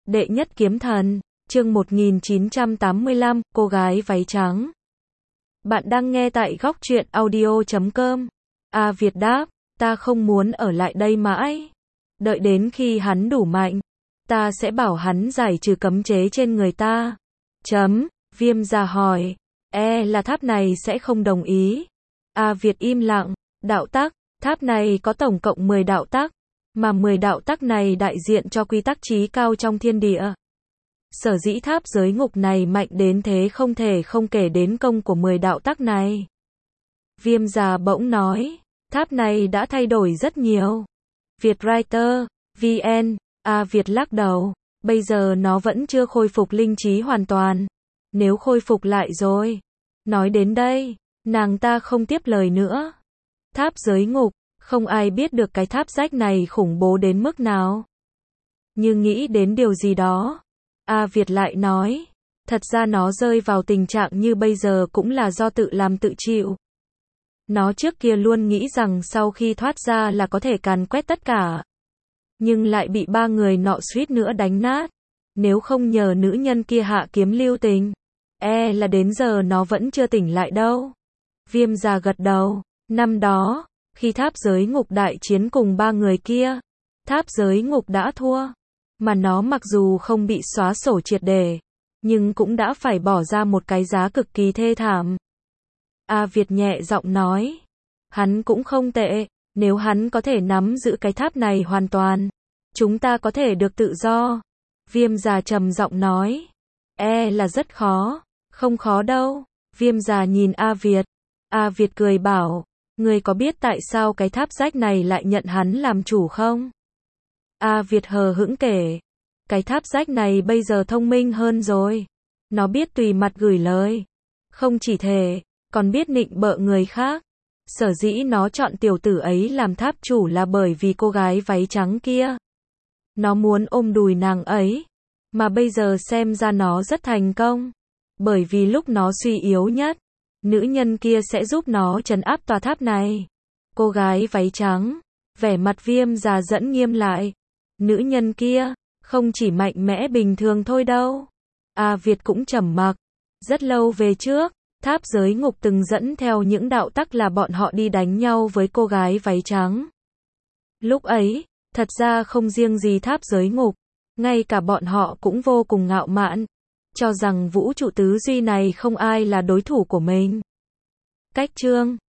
Đệ nhất kiếm thần, chương 1985, cô gái váy trắng. Bạn đang nghe tại góc truyện audio.com. A Việt đáp, ta không muốn ở lại đây mãi. Đợi đến khi hắn đủ mạnh, ta sẽ bảo hắn giải trừ cấm chế trên người ta. Viêm già hỏi, là tháp này sẽ không đồng ý. A Việt im lặng, đạo tắc, tháp này có tổng cộng 10 đạo tắc, mà 10 đạo tắc này đại diện cho quy tắc chí cao trong thiên địa. Sở dĩ tháp giới ngục này mạnh đến thế không thể không kể đến công của 10 đạo tắc này. Viêm già bỗng nói, tháp này đã thay đổi rất nhiều. Vietwriter, VN, A Việt lắc đầu, bây giờ nó vẫn chưa khôi phục linh trí hoàn toàn. Nếu khôi phục lại rồi. Nói đến đây, nàng ta không tiếp lời nữa. Tháp giới ngục, không ai biết được cái tháp rách này khủng bố đến mức nào. Nhưng nghĩ đến điều gì đó, A Việt lại nói, thật ra nó rơi vào tình trạng như bây giờ cũng là do tự làm tự chịu. Nó trước kia luôn nghĩ rằng sau khi thoát ra là có thể càn quét tất cả. Nhưng lại bị ba người nọ suýt nữa đánh nát. Nếu không nhờ nữ nhân kia hạ kiếm lưu tình, là đến giờ nó vẫn chưa tỉnh lại đâu. Viêm già gật đầu, năm đó, khi tháp giới ngục đại chiến cùng ba người kia, tháp giới ngục đã thua. Mà nó mặc dù không bị xóa sổ triệt để, nhưng cũng đã phải bỏ ra một cái giá cực kỳ thê thảm. A Việt nhẹ giọng nói, hắn cũng không tệ, nếu hắn có thể nắm giữ cái tháp này hoàn toàn, chúng ta có thể được tự do. Viêm già trầm giọng nói, là rất khó, không khó đâu. Viêm già nhìn A Việt. A Việt cười bảo, người có biết tại sao cái tháp rách này lại nhận hắn làm chủ không? A Việt hờ hững kể, cái tháp rách này bây giờ thông minh hơn rồi. Nó biết tùy mặt gửi lời. Không chỉ thế, còn biết nịnh bợ người khác. Sở dĩ nó chọn tiểu tử ấy làm tháp chủ là bởi vì cô gái váy trắng kia. Nó muốn ôm đùi nàng ấy. Mà bây giờ xem ra nó rất thành công. Bởi vì lúc nó suy yếu nhất, nữ nhân kia sẽ giúp nó trấn áp tòa tháp này. Cô gái váy trắng, vẻ mặt Viêm già dẫn nghiêm lại. Nữ nhân kia, không chỉ mạnh mẽ bình thường thôi đâu. A Việt cũng trầm mặc. Rất lâu về trước, tháp giới ngục từng dẫn theo những đạo tắc là bọn họ đi đánh nhau với cô gái váy trắng. Lúc ấy, thật ra không riêng gì tháp giới ngục, ngay cả bọn họ cũng vô cùng ngạo mạn, cho rằng vũ trụ tứ duy này không ai là đối thủ của mình. Cách chương